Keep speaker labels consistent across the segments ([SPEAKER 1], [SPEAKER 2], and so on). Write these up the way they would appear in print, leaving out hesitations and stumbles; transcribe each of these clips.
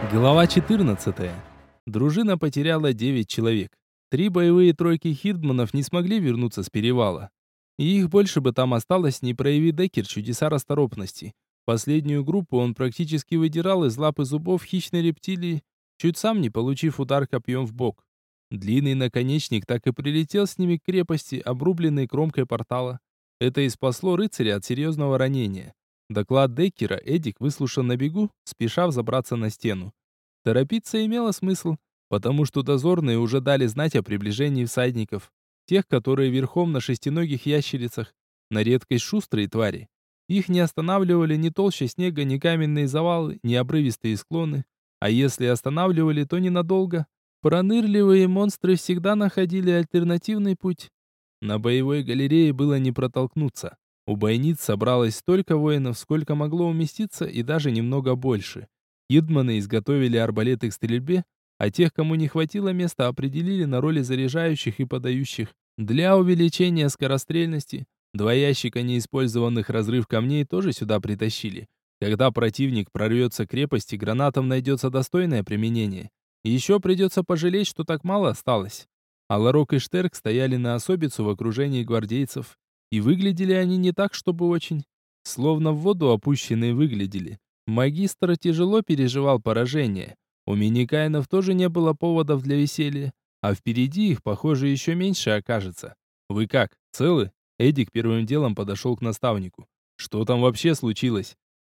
[SPEAKER 1] Глава 14. Дружина потеряла 9 человек. 3 боевые тройки хирдманов не смогли вернуться с перевала. И их больше бы там осталось, не прояви Деккер чудеса расторопности. Последнюю группу он практически выдирал из лап и зубов хищной рептилии, чуть сам не получив удар копьем в бок. Длинный наконечник так и прилетел с ними к крепости, обрубленной кромкой портала. Это и спасло рыцаря от серьезного ранения. Доклад Деккера Эдик выслушал на бегу, спеша взобраться на стену. Торопиться имело смысл, потому что дозорные уже дали знать о приближении всадников, тех, которые верхом на шестиногих ящерицах, на редкость шустрые твари. Их не останавливали ни толща снега, ни каменные завалы, ни обрывистые склоны, а если останавливали, то ненадолго. Пронырливые монстры всегда находили альтернативный путь. На боевой галерее было не протолкнуться. У бойниц собралось столько воинов, сколько могло уместиться, и даже немного больше. Хирдманы изготовили арбалеты к стрельбе, а тех, кому не хватило места, определили на роли заряжающих и подающих. Для увеличения скорострельности 2 ящика неиспользованных разрыв камней тоже сюда притащили. Когда противник прорвется к крепости, гранатам найдется достойное применение. И еще придется пожалеть, что так мало осталось. А Ларок и Штерк стояли на особицу в окружении гвардейцев. И выглядели они не так, чтобы очень. Словно в воду опущенные выглядели. Магистр тяжело переживал поражение. У миникаинов тоже не было поводов для веселья. А впереди их, похоже, еще меньше окажется. «Вы как, целы?» Эдик первым делом подошел к наставнику. «Что там вообще случилось?»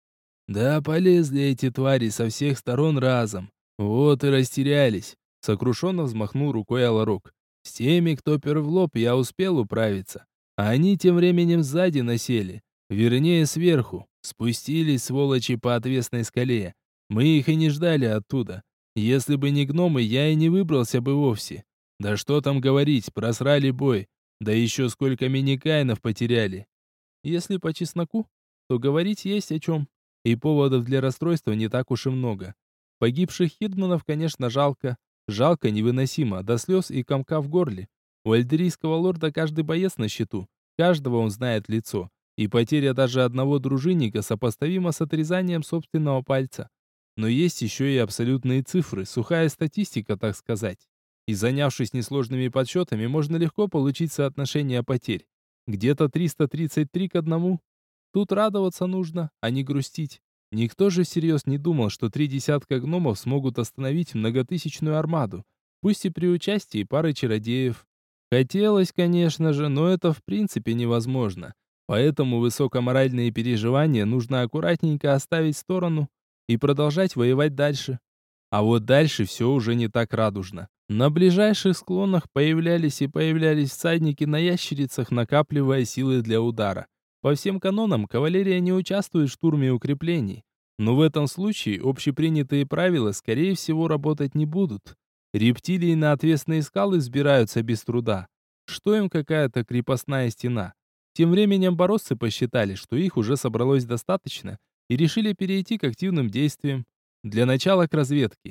[SPEAKER 1] «Да полезли эти твари со всех сторон разом. Вот и растерялись», — сокрушенно взмахнул рукой Аларок. «С теми, кто пер в лоб, я успел управиться. А они тем временем сзади насели. Вернее, сверху. Спустились, сволочи, по отвесной скале. Мы их и не ждали оттуда. Если бы не гномы, я и не выбрался бы вовсе. Да что там говорить, просрали бой. Да еще сколько миникаинов потеряли». Если по чесноку, то говорить есть о чем. И поводов для расстройства не так уж и много. Погибших хирдманов, конечно, жалко. Жалко невыносимо, до слез и комка в горле. У альдерийского лорда каждый боец на счету. Каждого он знает в лицо. И потеря даже одного дружинника сопоставима с отрезанием собственного пальца. Но есть еще и абсолютные цифры, сухая статистика, так сказать. И занявшись несложными подсчетами, можно легко получить соотношение потерь. Где-то 333 к 1. Тут радоваться нужно, а не грустить. Никто же всерьез не думал, что 3 десятка гномов смогут остановить многотысячную армаду, пусть и при участии пары чародеев. Хотелось, конечно же, но это в принципе невозможно. Поэтому высокоморальные переживания нужно аккуратненько оставить в сторону и продолжать воевать дальше. А вот дальше все уже не так радужно. На ближайших склонах появлялись и появлялись всадники на ящерицах, накапливая силы для удара. По всем канонам, кавалерия не участвует в штурме укреплений. Но в этом случае общепринятые правила, скорее всего, работать не будут. Рептилии на отвесные скалы взбираются без труда. Что им какая-то крепостная стена? Тем временем боросцы посчитали, что их уже собралось достаточно, и решили перейти к активным действиям. Для начала к разведке.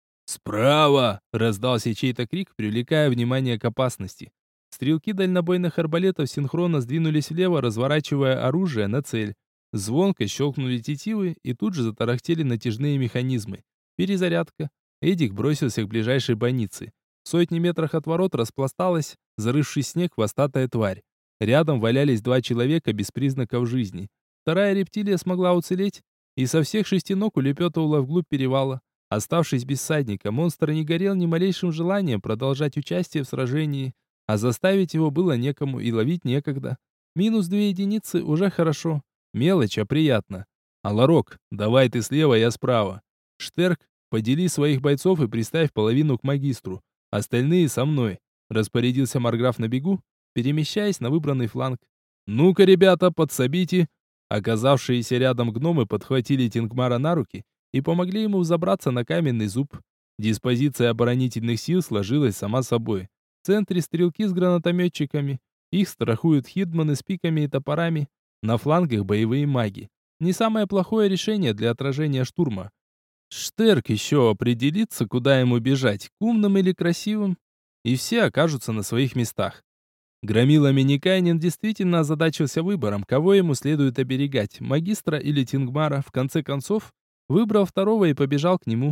[SPEAKER 1] «Справа!» — раздался чей-то крик, привлекая внимание к опасности. Стрелки дальнобойных арбалетов синхронно сдвинулись влево, разворачивая оружие на цель. Звонко щелкнули тетивы, и тут же затарахтели натяжные механизмы. Перезарядка. Эдик бросился к ближайшей бойнице. В сотни метрах от ворот распласталась, зарывший снег, хвостатая тварь. Рядом валялись 2 человека без признаков жизни. Вторая рептилия смогла уцелеть, и со всех 6 ног улепетывала вглубь перевала. Оставшись без всадника, монстр не горел ни малейшим желанием продолжать участие в сражении, а заставить его было некому и ловить некогда. Минус 2 единицы уже хорошо. Мелочь, а приятно. Аларок, давай ты слева, я справа. Штерк, подели своих бойцов и приставь половину к магистру. Остальные со мной. Распорядился Марграф на бегу, перемещаясь на выбранный фланг. Ну-ка, ребята, подсобите. Оказавшиеся рядом гномы подхватили Тингмара на руки и помогли ему взобраться на каменный зуб. Диспозиция оборонительных сил сложилась сама собой. В центре стрелки с гранатометчиками. Их страхуют хирдманы с пиками и топорами. На флангах боевые маги. Не самое плохое решение для отражения штурма. Штерк еще определится, куда ему бежать, к умным или красивым. И все окажутся на своих местах. Громила Миникайнин действительно озадачился выбором, кого ему следует оберегать, магистра или Тингмара. В конце концов, выбрал второго и побежал к нему.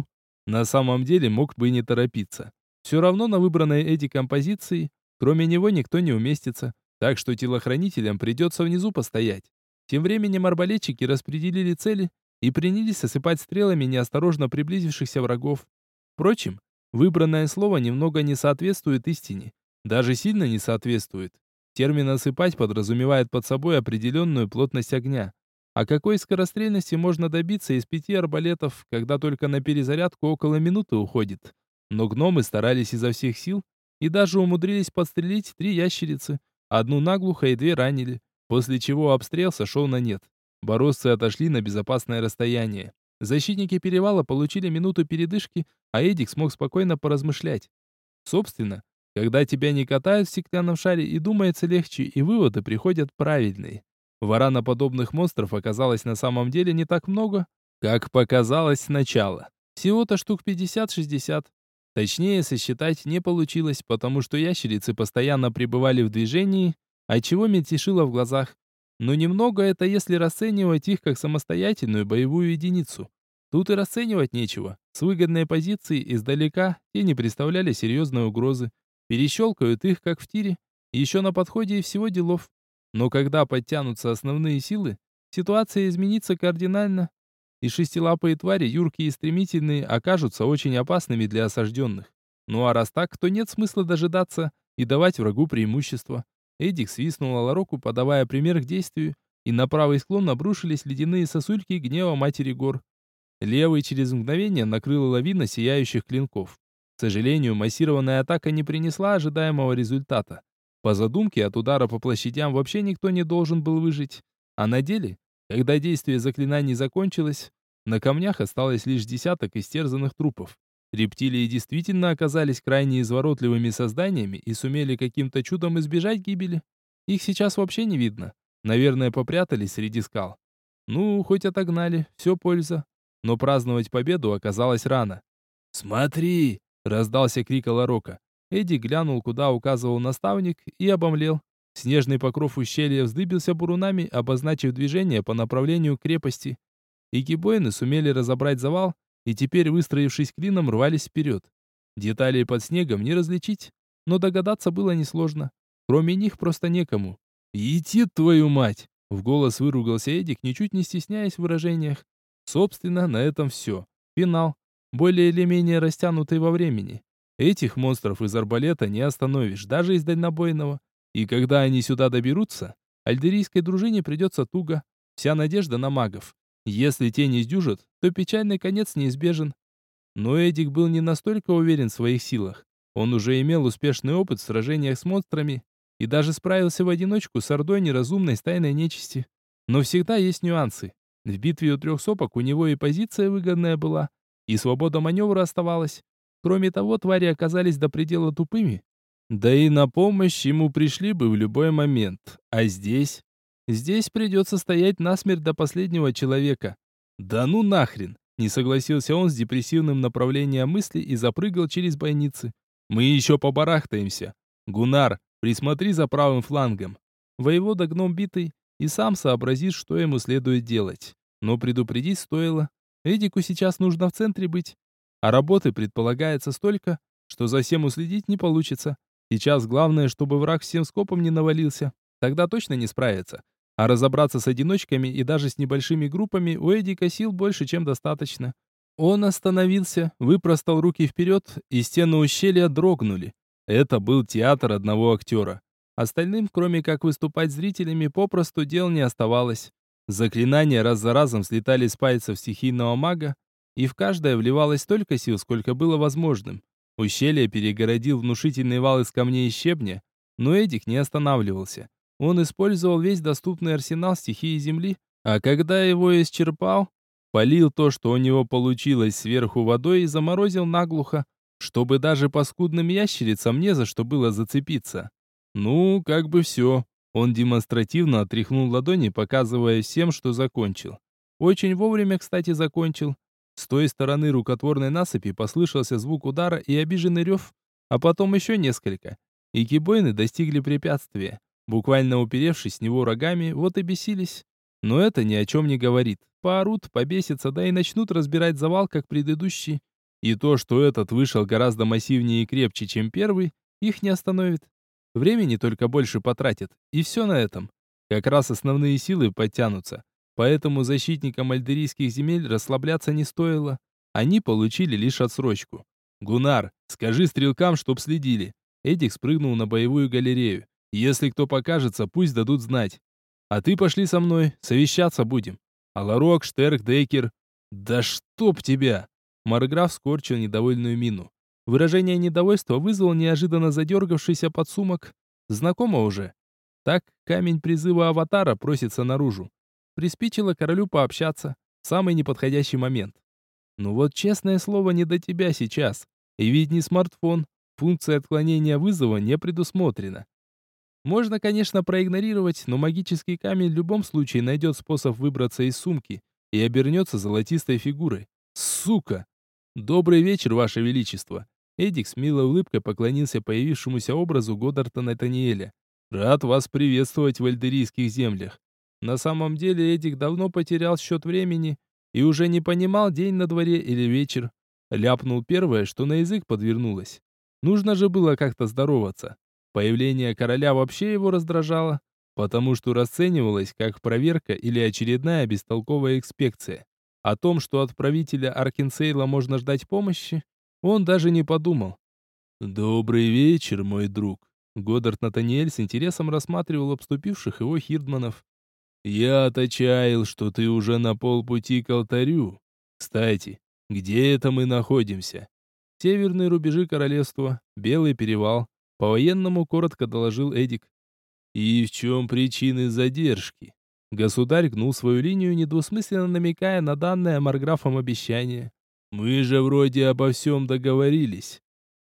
[SPEAKER 1] На самом деле мог бы и не торопиться. Все равно на выбранной Эдиком позиции, кроме него никто не уместится, так что телохранителям придется внизу постоять. Тем временем арбалетчики распределили цели и принялись осыпать стрелами неосторожно приблизившихся врагов. Впрочем, выбранное слово немного не соответствует истине. Даже сильно не соответствует. Термин «осыпать» подразумевает под собой определенную плотность огня. А какой скорострельности можно добиться из 5 арбалетов, когда только на перезарядку около минуты уходит? Но гномы старались изо всех сил и даже умудрились подстрелить 3 ящерицы, одну наглухо и 2 ранили, после чего обстрел сошел на нет. Боросцы отошли на безопасное расстояние. Защитники перевала получили минуту передышки, а Эдик смог спокойно поразмышлять. Собственно, когда тебя не катают в стеклянном шаре, и думается легче, и выводы приходят правильные. Вараноподобных монстров оказалось на самом деле не так много, как показалось сначала. Всего-то штук 50-60. Точнее, сосчитать не получилось, потому что ящерицы постоянно пребывали в движении, отчего мельтешило в глазах. Но немного это если расценивать их как самостоятельную боевую единицу. Тут и расценивать нечего. С выгодной позиции издалека те не представляли серьезной угрозы. Перещелкают их, как в тире. Еще на подходе и всего делов. Но когда подтянутся основные силы, ситуация изменится кардинально. И шестилапые твари, юркие и стремительные, окажутся очень опасными для осажденных. Ну а раз так, то нет смысла дожидаться и давать врагу преимущество. Эдик свистнул Алароку, подавая пример к действию, и на правый склон обрушились ледяные сосульки гнева матери гор. Левый через мгновение накрыла лавина сияющих клинков. К сожалению, массированная атака не принесла ожидаемого результата. По задумке, от удара по площадям вообще никто не должен был выжить. А на деле, когда действие заклинаний закончилось, на камнях осталось лишь десяток истерзанных трупов. Рептилии действительно оказались крайне изворотливыми созданиями и сумели каким-то чудом избежать гибели. Их сейчас вообще не видно. Наверное, попрятались среди скал. Ну, хоть отогнали, все польза. Но праздновать победу оказалось рано. «Смотри!» — раздался крик Аларока. Эдди глянул, куда указывал наставник, и обомлел. Снежный покров ущелья вздыбился бурунами, обозначив движение по направлению к крепости. И кибоины сумели разобрать завал, и теперь, выстроившись клином, рвались вперед. Деталей под снегом не различить, но догадаться было несложно. Кроме них просто некому. «Ети твою мать!» — в голос выругался Эдик, ничуть не стесняясь в выражениях. Собственно, на этом все. Финал. Более или менее растянутый во времени. Этих монстров из арбалета не остановишь, даже из дальнобойного. И когда они сюда доберутся, альдерийской дружине придется туго. Вся надежда на магов. Если те не сдюжат, то печальный конец неизбежен. Но Эдик был не настолько уверен в своих силах. Он уже имел успешный опыт в сражениях с монстрами и даже справился в одиночку с ордой неразумной стайной нечисти. Но всегда есть нюансы. В битве у 3 сопок у него и позиция выгодная была, и свобода маневра оставалась. Кроме того, твари оказались до предела тупыми. Да и на помощь ему пришли бы в любой момент. А здесь? Здесь придется стоять насмерть до последнего человека. Да ну нахрен! Не согласился он с депрессивным направлением мысли и запрыгал через бойницы. Мы еще побарахтаемся. Гунар, присмотри за правым флангом. Воевода гном битый и сам сообразит, что ему следует делать. Но предупредить стоило. Эдику сейчас нужно в центре быть. А работы предполагается столько, что за всем уследить не получится. Сейчас главное, чтобы враг всем скопом не навалился. Тогда точно не справится. А разобраться с одиночками и даже с небольшими группами у Эдика сил больше, чем достаточно. Он остановился, выпростал руки вперед, и стены ущелья дрогнули. Это был театр одного актера. Остальным, кроме как выступать зрителями, попросту дел не оставалось. Заклинания раз за разом слетали с пальцев стихийного мага, и в каждое вливалось столько сил, сколько было возможным. Ущелье перегородил внушительный вал из камней и щебня, но Эдик не останавливался. Он использовал весь доступный арсенал стихии земли, а когда его исчерпал, полил то, что у него получилось сверху водой, и заморозил наглухо, чтобы даже по скудным ящерицам не за что было зацепиться. Ну, как бы все. Он демонстративно отряхнул ладони, показывая всем, что закончил. Очень вовремя, кстати, закончил. С той стороны рукотворной насыпи послышался звук удара и обиженный рев, а потом еще несколько. И кибойны достигли препятствия. Буквально уперевшись с него рогами, вот и бесились. Но это ни о чем не говорит. Поорут, побесятся, да и начнут разбирать завал, как предыдущий. И то, что этот вышел гораздо массивнее и крепче, чем первый, их не остановит. Времени только больше потратят, и все на этом. Как раз основные силы подтянутся. Поэтому защитникам альдерийских земель расслабляться не стоило. Они получили лишь отсрочку. «Гуннар, скажи стрелкам, чтоб следили». Эдик спрыгнул на боевую галерею. «Если кто покажется, пусть дадут знать. А ты пошли со мной, совещаться будем. Аларок, Штерк, Деккер». «Да чтоб тебя!» Марграф скорчил недовольную мину. Выражение недовольства вызвал неожиданно задергавшийся подсумок. Знакомо уже. Так камень призыва аватара просится наружу. Приспичило королю пообщаться. В самый неподходящий момент. Ну вот честное слово, не до тебя сейчас. И ведь не смартфон. Функция отклонения вызова не предусмотрена. Можно, конечно, проигнорировать, но магический камень в любом случае найдет способ выбраться из сумки и обернется золотистой фигурой. Сука! Добрый вечер, Ваше Величество. Эдик с милой улыбкой поклонился появившемуся образу Годдарта Натаниэля. Рад вас приветствовать в альдерийских землях. На самом деле Эдик давно потерял счет времени и уже не понимал, день на дворе или вечер. Ляпнул первое, что на язык подвернулось. Нужно же было как-то здороваться. Появление короля вообще его раздражало, потому что расценивалось как проверка или очередная бестолковая инспекция. О том, что от правителя Аркенсейла можно ждать помощи, он даже не подумал. «Добрый вечер, мой друг». Годдард Натаниэль с интересом рассматривал обступивших его хирдманов. «Я-то чаял, что ты уже на полпути к алтарю. Кстати, где это мы находимся?» «Северные рубежи королевства, Белый перевал», — по-военному коротко доложил Эдик. «И в чем причины задержки?» Государь гнул свою линию, недвусмысленно намекая на данное Марграфом обещание. «Мы же вроде обо всем договорились».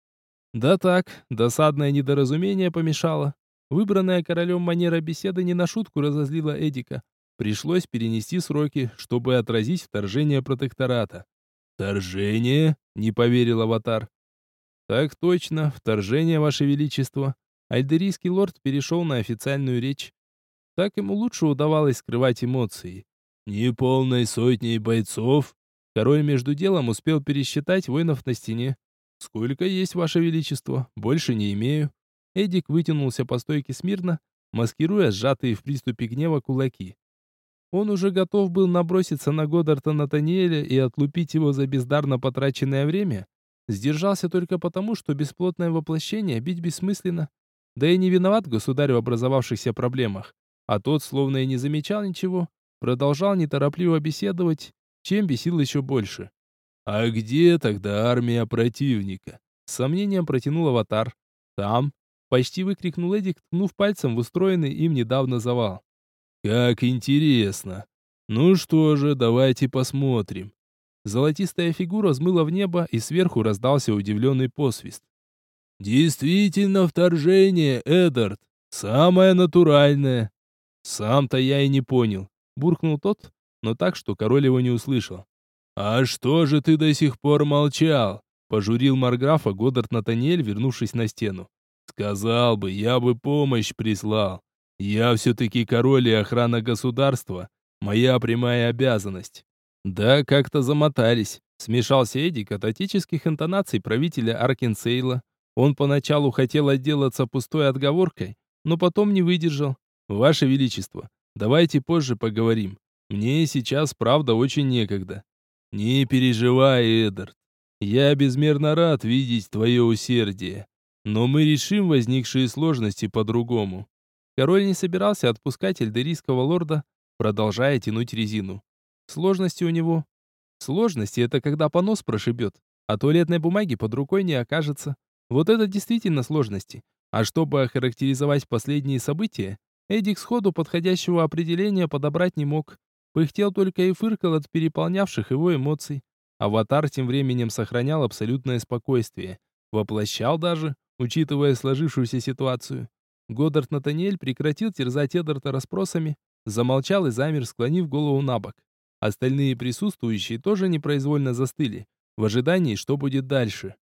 [SPEAKER 1] Да так, досадное недоразумение помешало. Выбранная королем манера беседы не на шутку разозлила Эдика. Пришлось перенести сроки, чтобы отразить вторжение протектората. «Вторжение?» — не поверил аватар. «Так точно, вторжение, Ваше Величество». Альдерийский лорд перешел на официальную речь. Так ему лучше удавалось скрывать эмоции. «Неполной сотней бойцов?» Король между делом успел пересчитать воинов на стене. «Сколько есть, Ваше Величество? Больше не имею». Эдик вытянулся по стойке смирно, маскируя сжатые в приступе гнева кулаки. Он уже готов был наброситься на Годдарта Натаниэля и отлупить его за бездарно потраченное время. Сдержался только потому, что бесплотное воплощение бить бессмысленно. Да и не виноват государь в образовавшихся проблемах. А тот, словно и не замечал ничего, продолжал неторопливо беседовать, чем бесил еще больше. «А где тогда армия противника?» С сомнением протянул аватар. «Там!» — почти выкрикнул Эдик, ткнув пальцем в устроенный им недавно завал. «Как интересно! Ну что же, давайте посмотрим». Золотистая фигура взмыла в небо, и сверху раздался удивленный посвист. «Действительно вторжение, Эдард! Самое натуральное!» «Сам-то я и не понял», — буркнул тот, но так, что король его не услышал. «А что же ты до сих пор молчал?» — пожурил марграфа Годдард Натаниэль, вернувшись на стену. «Сказал бы, я бы помощь прислал. Я все-таки король и охрана государства. Моя прямая обязанность». «Да, как-то замотались», — смешался Эдик от отеческих интонаций правителя Аркенсейла. Он поначалу хотел отделаться пустой отговоркой, но потом не выдержал. «Ваше Величество, давайте позже поговорим. Мне сейчас, правда, очень некогда». «Не переживай, Эдард. Я безмерно рад видеть твое усердие. Но мы решим возникшие сложности по-другому». Король не собирался отпускать эльдерийского лорда, продолжая тянуть резину. Сложности у него. Сложности — это когда понос прошибет, а туалетной бумаги под рукой не окажется. Вот это действительно сложности. А чтобы охарактеризовать последние события, Эдик сходу подходящего определения подобрать не мог. Пыхтел только и фыркал от переполнявших его эмоций. Аватар тем временем сохранял абсолютное спокойствие. Воплощал даже, учитывая сложившуюся ситуацию. Годдард Натаниэль прекратил терзать Эдарда расспросами, замолчал и замер, склонив голову на бок. Остальные присутствующие тоже непроизвольно застыли, в ожидании, что будет дальше.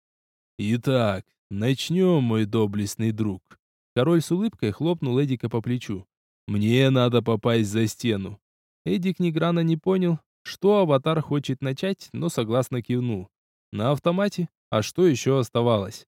[SPEAKER 1] «Итак, начнем, мой доблестный друг». Король с улыбкой хлопнул Эдика по плечу. «Мне надо попасть за стену». Эдик ни грана не понял, что аватар хочет начать, но согласно кивнул. На автомате? А что еще оставалось?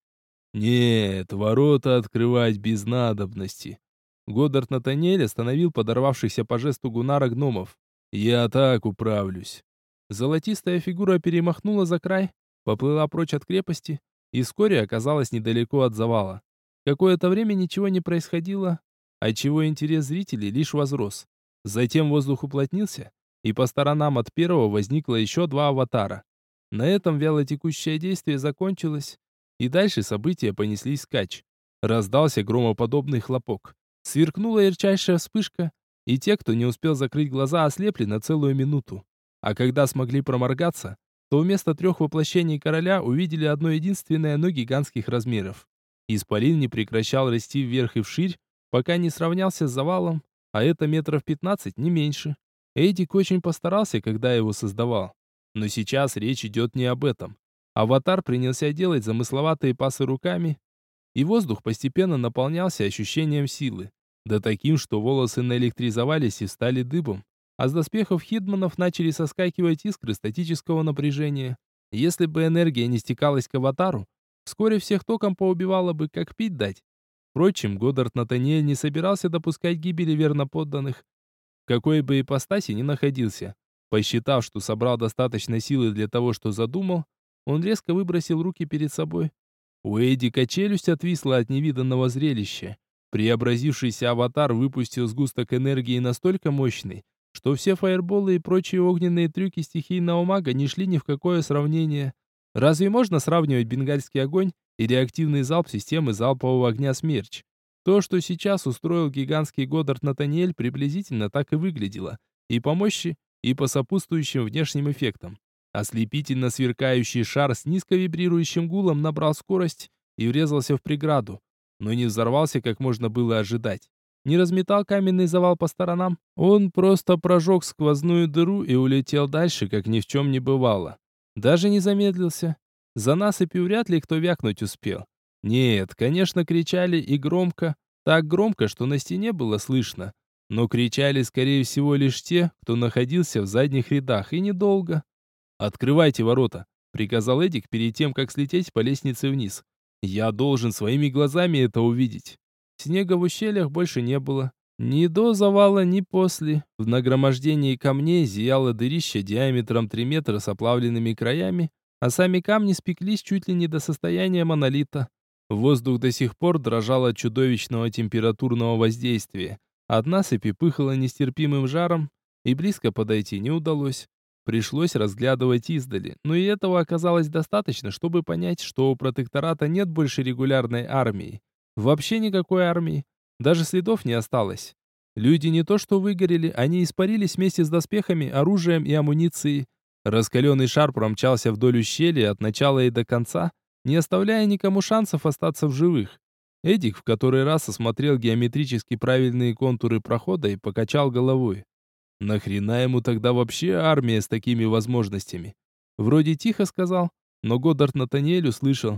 [SPEAKER 1] Нет, ворота открывать без надобности. Годдард Натаниэль остановил подорвавшихся по жесту Гунара гномов. Я так управлюсь. Золотистая фигура перемахнула за край, поплыла прочь от крепости и вскоре оказалась недалеко от завала. Какое-то время ничего не происходило, отчего интерес зрителей лишь возрос. Затем воздух уплотнился, и по сторонам от первого возникло еще два аватара. На этом вялотекущее действие закончилось, и дальше события понеслись вскачь. Раздался громоподобный хлопок. Сверкнула ярчайшая вспышка, и те, кто не успел закрыть глаза, ослепли на целую минуту. А когда смогли проморгаться, то вместо трех воплощений короля увидели одно единственное, но гигантских размеров. Исполин не прекращал расти вверх и вширь, пока не сравнялся с завалом, а это метров 15, не меньше. Эдик очень постарался, когда его создавал. Но сейчас речь идет не об этом. Аватар принялся делать замысловатые пасы руками, и воздух постепенно наполнялся ощущением силы. Да таким, что волосы наэлектризовались и стали дыбом, а с доспехов хидманов начали соскакивать искры статического напряжения. Если бы энергия не стекалась к аватару, вскоре всех током поубивало бы, как пить дать. Впрочем, Годдард Натаниэль не собирался допускать гибели верноподданных, в какой бы ипостаси ни находился. Посчитав, что собрал достаточно силы для того, что задумал, он резко выбросил руки перед собой. У Эдика челюсть отвисла от невиданного зрелища. Преобразившийся аватар выпустил сгусток энергии настолько мощный, что все фаерболы и прочие огненные трюки стихийного мага не шли ни в какое сравнение. Разве можно сравнивать бенгальский огонь и реактивный залп системы залпового огня «Смерч»? То, что сейчас устроил гигантский Годдард Натаниэль, приблизительно так и выглядело. И по мощи, и по сопутствующим внешним эффектам. Ослепительно сверкающий шар с низко вибрирующим гулом набрал скорость и врезался в преграду, но не взорвался, как можно было ожидать. Не разметал каменный завал по сторонам, он просто прожег сквозную дыру и улетел дальше, как ни в чем не бывало. Даже не замедлился. За насыпью вряд ли кто вякнуть успел. Нет, конечно, кричали и громко, так громко, что на стене было слышно. Но кричали, скорее всего, лишь те, кто находился в задних рядах, и недолго. «Открывайте ворота», — приказал Эдик перед тем, как слететь по лестнице вниз. «Я должен своими глазами это увидеть». Снега в ущельях больше не было. Ни до завала, ни после. В нагромождении камней зияло дырище диаметром 3 метра с оплавленными краями, а сами камни спеклись чуть ли не до состояния монолита. Воздух до сих пор дрожал от чудовищного температурного воздействия. От насыпи пыхало нестерпимым жаром, и близко подойти не удалось. Пришлось разглядывать издали, но и этого оказалось достаточно, чтобы понять, что у протектората нет больше регулярной армии. Вообще никакой армии. Даже следов не осталось. Люди не то что выгорели, они испарились вместе с доспехами, оружием и амуницией. Раскаленный шар промчался вдоль ущелья от начала и до конца, не оставляя никому шансов остаться в живых. Эдик в который раз осмотрел геометрически правильные контуры прохода и покачал головой. Нахрена ему тогда вообще армия с такими возможностями? Вроде тихо сказал, но Годдард Натаниэль услышал.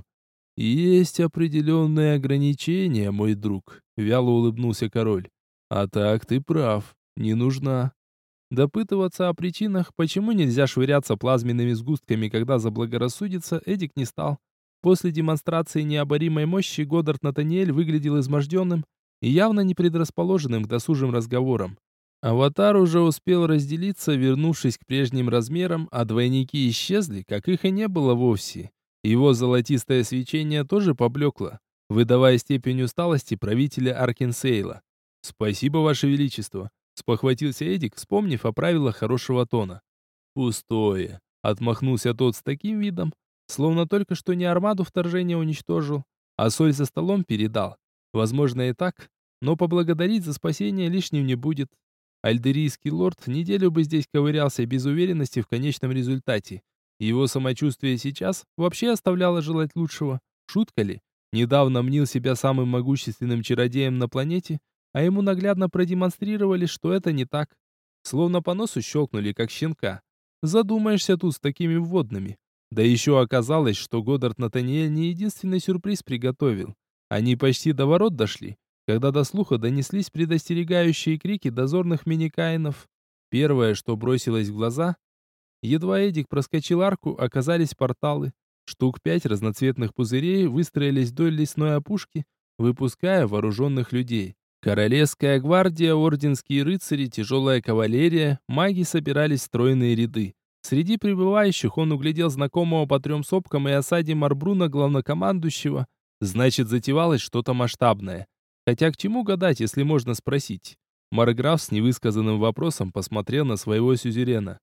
[SPEAKER 1] «Есть определенные ограничения, мой друг», — вяло улыбнулся король. «А так ты прав, не нужна». Допытываться о причинах, почему нельзя швыряться плазменными сгустками, когда заблагорассудится, Эдик не стал. После демонстрации необоримой мощи Годдард Натаниэль выглядел изможденным и явно не предрасположенным к досужим разговорам. Аватар уже успел разделиться, вернувшись к прежним размерам, а двойники исчезли, как их и не было вовсе. Его золотистое свечение тоже поблекло, выдавая степень усталости правителя Аркенсейла. «Спасибо, Ваше Величество», — спохватился Эдик, вспомнив о правилах хорошего тона. «Пустое», — отмахнулся тот с таким видом, словно только что не армаду вторжения уничтожил, а соль за столом передал. Возможно и так, но поблагодарить за спасение лишним не будет. Альдерийский лорд неделю бы здесь ковырялся без уверенности в конечном результате. Его самочувствие сейчас вообще оставляло желать лучшего. Шутка ли? Недавно мнил себя самым могущественным чародеем на планете, а ему наглядно продемонстрировали, что это не так. Словно по носу щелкнули, как щенка. Задумаешься тут с такими вводными. Да еще оказалось, что Годдард Натаниэль не единственный сюрприз приготовил. Они почти до ворот дошли, когда до слуха донеслись предостерегающие крики дозорных миникаинов. Первое, что бросилось в глаза, едва Эдик проскочил арку, оказались порталы. Штук 5 разноцветных пузырей выстроились вдоль лесной опушки, выпуская вооруженных людей. Королевская гвардия, орденские рыцари, тяжелая кавалерия, маги собирались в стройные ряды. Среди прибывающих он углядел знакомого по 3 сопкам и осаде Марбруна главнокомандующего. Значит, затевалось что-то масштабное. Хотя к чему гадать, если можно спросить? Марграф с невысказанным вопросом посмотрел на своего сюзерена.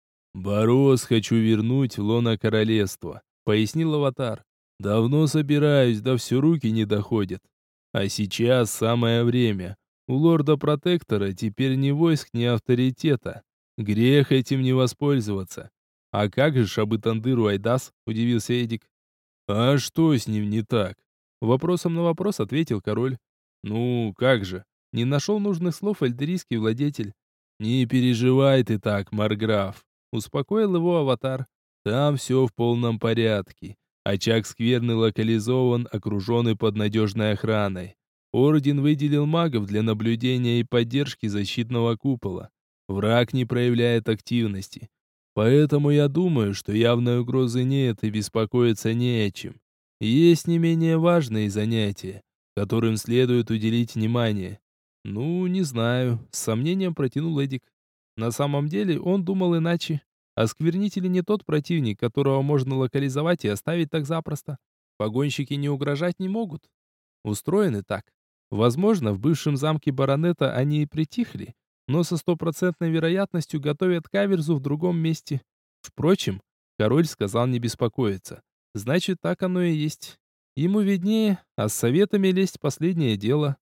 [SPEAKER 1] «Борос хочу вернуть в лоно королевства», — пояснил аватар. «Давно собираюсь, да все руки не доходят. А сейчас самое время. У лорда-протектора теперь ни войск, ни авторитета. Грех этим не воспользоваться». «А как же Шабытандыру Айдас?» — удивился Эдик. «А что с ним не так?» Вопросом на вопрос ответил король. «Ну, как же?» Не нашел нужных слов эльдерийский владетель. «Не переживай ты так, Марграф», — успокоил его аватар. «Там все в полном порядке. Очаг скверны локализован, окруженный под надежной охраной. Орден выделил магов для наблюдения и поддержки защитного купола. Враг не проявляет активности. Поэтому я думаю, что явной угрозы нет и беспокоиться не о чем. Есть не менее важные занятия, которым следует уделить внимание». «Ну, не знаю», — с сомнением протянул Эдик. На самом деле он думал иначе. Осквернитель не тот противник, которого можно локализовать и оставить так запросто. Погонщики не угрожать не могут. Устроены так. Возможно, в бывшем замке баронета они и притихли, но со стопроцентной вероятностью готовят каверзу в другом месте. Впрочем, король сказал не беспокоиться. Значит, так оно и есть. Ему виднее, а с советами лезть последнее дело.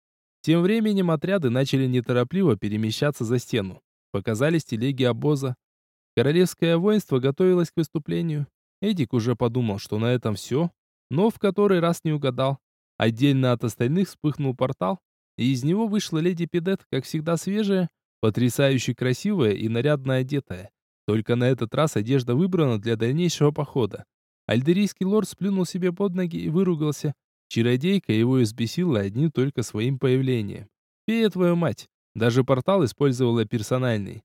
[SPEAKER 1] Тем временем отряды начали неторопливо перемещаться за стену. Показались телеги обоза. Королевское воинство готовилось к выступлению. Эдик уже подумал, что на этом все, но в который раз не угадал. Отдельно от остальных вспыхнул портал, и из него вышла леди Педет, как всегда свежая, потрясающе красивая и нарядно одетая. Только на этот раз одежда выбрана для дальнейшего похода. Альдерийский лорд сплюнул себе под ноги и выругался. Чародейка его избесила одним только своим появлением. Фея твою мать, даже портал использовала персональный.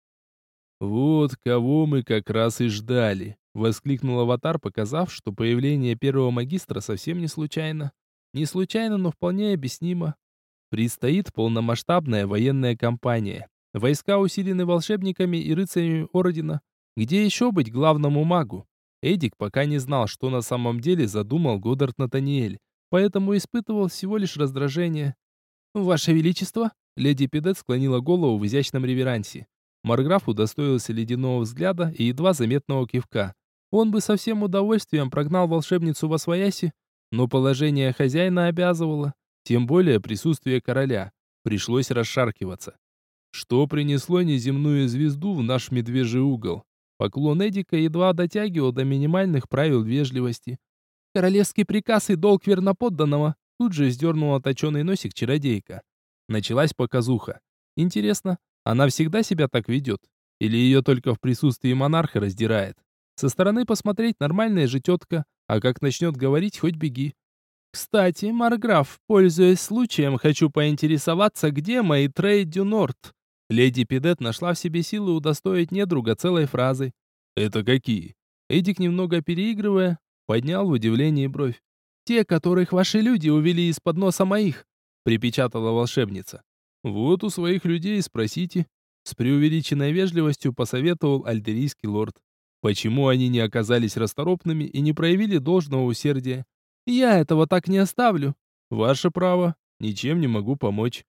[SPEAKER 1] «Вот кого мы как раз и ждали», — воскликнул аватар, показав, что появление первого магистра совсем не случайно. Не случайно, но вполне объяснимо. Предстоит полномасштабная военная кампания. Войска усилены волшебниками и рыцарями Ордена. Где еще быть главному магу? Эдик пока не знал, что на самом деле задумал Годдард Натаниэль, поэтому испытывал всего лишь раздражение. «Ваше Величество!» Леди Педет склонила голову в изящном реверансе. Марграф удостоился ледяного взгляда и едва заметного кивка. Он бы со всем удовольствием прогнал волшебницу восвояси, но положение хозяина обязывало, тем более присутствие короля. Пришлось расшаркиваться. Что принесло неземную звезду в наш медвежий угол? Поклон Эдика едва дотягивал до минимальных правил вежливости. «Королевский приказ и долг верноподданного», тут же сдернула точеный носик чародейка. Началась показуха. Интересно, она всегда себя так ведет? Или ее только в присутствии монарха раздирает? Со стороны посмотреть нормальная же тетка, а как начнет говорить, хоть беги. «Кстати, Марграф, пользуясь случаем, хочу поинтересоваться, где мои Трей дю Норт?» Леди Педет нашла в себе силы удостоить недруга целой фразой. «Это какие?» Эдик, немного переигрывая, поднял в удивлении бровь. «Те, которых ваши люди увели из-под носа моих», припечатала волшебница. «Вот у своих людей спросите», с преувеличенной вежливостью посоветовал альдерийский лорд. «Почему они не оказались расторопными и не проявили должного усердия?» «Я этого так не оставлю». «Ваше право, ничем не могу помочь».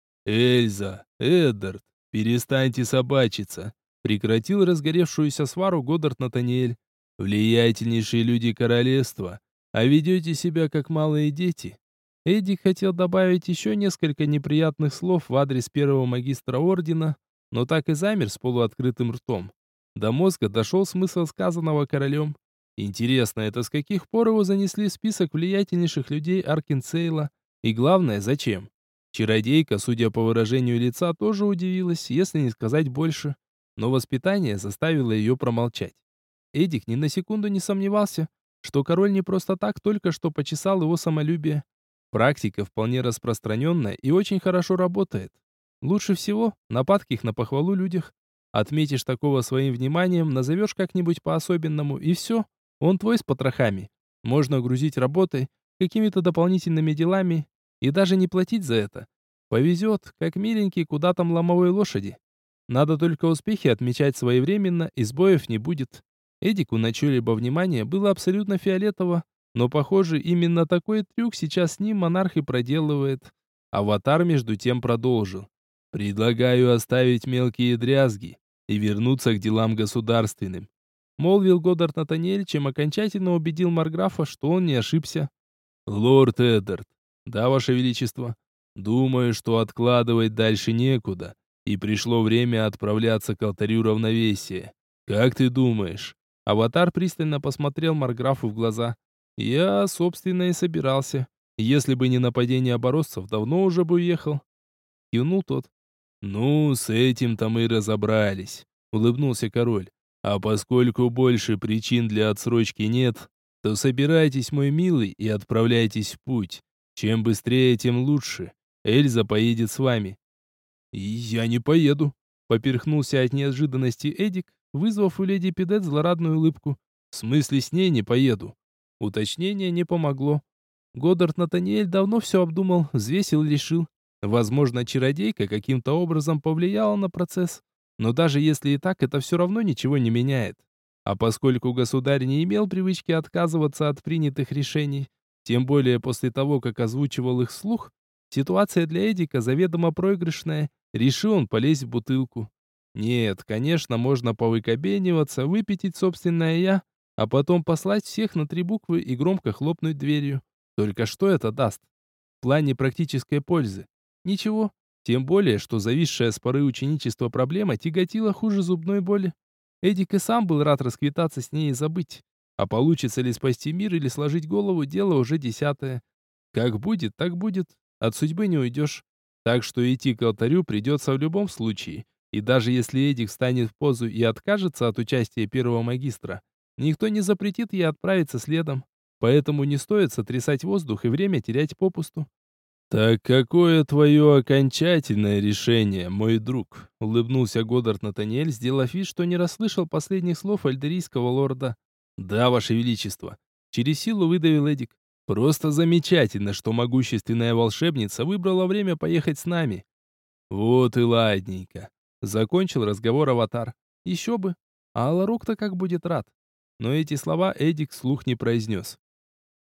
[SPEAKER 1] «Эльза, Эддард, перестаньте собачиться», прекратил разгоревшуюся свару Годдард Натаниэль. «Влиятельнейшие люди королевства, а ведете себя как малые дети». Эдик хотел добавить еще несколько неприятных слов в адрес первого магистра ордена, но так и замер с полуоткрытым ртом. До мозга дошел смысл сказанного королем. Интересно, это с каких пор его занесли в список влиятельнейших людей Аркенсейла? И главное, зачем? Чародейка, судя по выражению лица, тоже удивилась, если не сказать больше. Но воспитание заставило ее промолчать. Эдик ни на секунду не сомневался, что король не просто так только что почесал его самолюбие. Практика вполне распространенная и очень хорошо работает. Лучше всего на падких на похвалу людях. Отметишь такого своим вниманием, назовешь как-нибудь по-особенному, и все. Он твой с потрохами. Можно грузить работой, какими-то дополнительными делами и даже не платить за это. Повезет, как миленький куда там ломовой лошади. Надо только успехи отмечать своевременно, и сбоев не будет. Эдику на чье-либо внимание было абсолютно фиолетово, но, похоже, именно такой трюк сейчас с ним монарх и проделывает. Аватар между тем продолжил. «Предлагаю оставить мелкие дрязги и вернуться к делам государственным», молвил Годдард Натаниэль, чем окончательно убедил Марграфа, что он не ошибся. «Лорд Эддард, да, Ваше Величество, думаю, что откладывать дальше некуда, и пришло время отправляться к алтарю равновесия. Как ты думаешь?» Аватар пристально посмотрел Марграфу в глаза. «Я, собственно, и собирался. Если бы не нападение оборосцев, давно уже бы уехал». Кивнул тот. «Ну, с этим-то мы разобрались», — улыбнулся король. «А поскольку больше причин для отсрочки нет, то собирайтесь, мой милый, и отправляйтесь в путь. Чем быстрее, тем лучше. Эльза поедет с вами». «Я не поеду», — поперхнулся от неожиданности Эдик, вызвав у леди Пидет злорадную улыбку. «В смысле, с ней не поеду?» Уточнение не помогло. Годдард Натаниэль давно все обдумал, взвесил и решил. Возможно, чародейка каким-то образом повлияла на процесс. Но даже если и так, это все равно ничего не меняет. А поскольку государь не имел привычки отказываться от принятых решений, тем более после того, как озвучивал их вслух, ситуация для Эдика заведомо проигрышная, решил он полезть в бутылку. Нет, конечно, можно повыкобениваться, выпятить собственное «я», а потом послать всех на 3 буквы и громко хлопнуть дверью. Только что это даст? В плане практической пользы. Ничего. Тем более, что зависшая с поры ученичества проблема тяготила хуже зубной боли. Эдик и сам был рад расквитаться с ней и забыть. А получится ли спасти мир или сложить голову, дело уже 10-е. Как будет, так будет. От судьбы не уйдешь. Так что идти к алтарю придется в любом случае. И даже если Эдик встанет в позу и откажется от участия первого магистра, никто не запретит ей отправиться следом. Поэтому не стоит сотрясать воздух и время терять попусту. «Так какое твое окончательное решение, мой друг?» — улыбнулся Годдард Натаниэль, сделав вид, что не расслышал последних слов альдерийского лорда. «Да, Ваше Величество!» — через силу выдавил Эдик. «Просто замечательно, что могущественная волшебница выбрала время поехать с нами». «Вот и ладненько!» — закончил разговор Аватар. «Еще бы! А Аларук-то как будет рад!» Но эти слова Эдик вслух не произнес.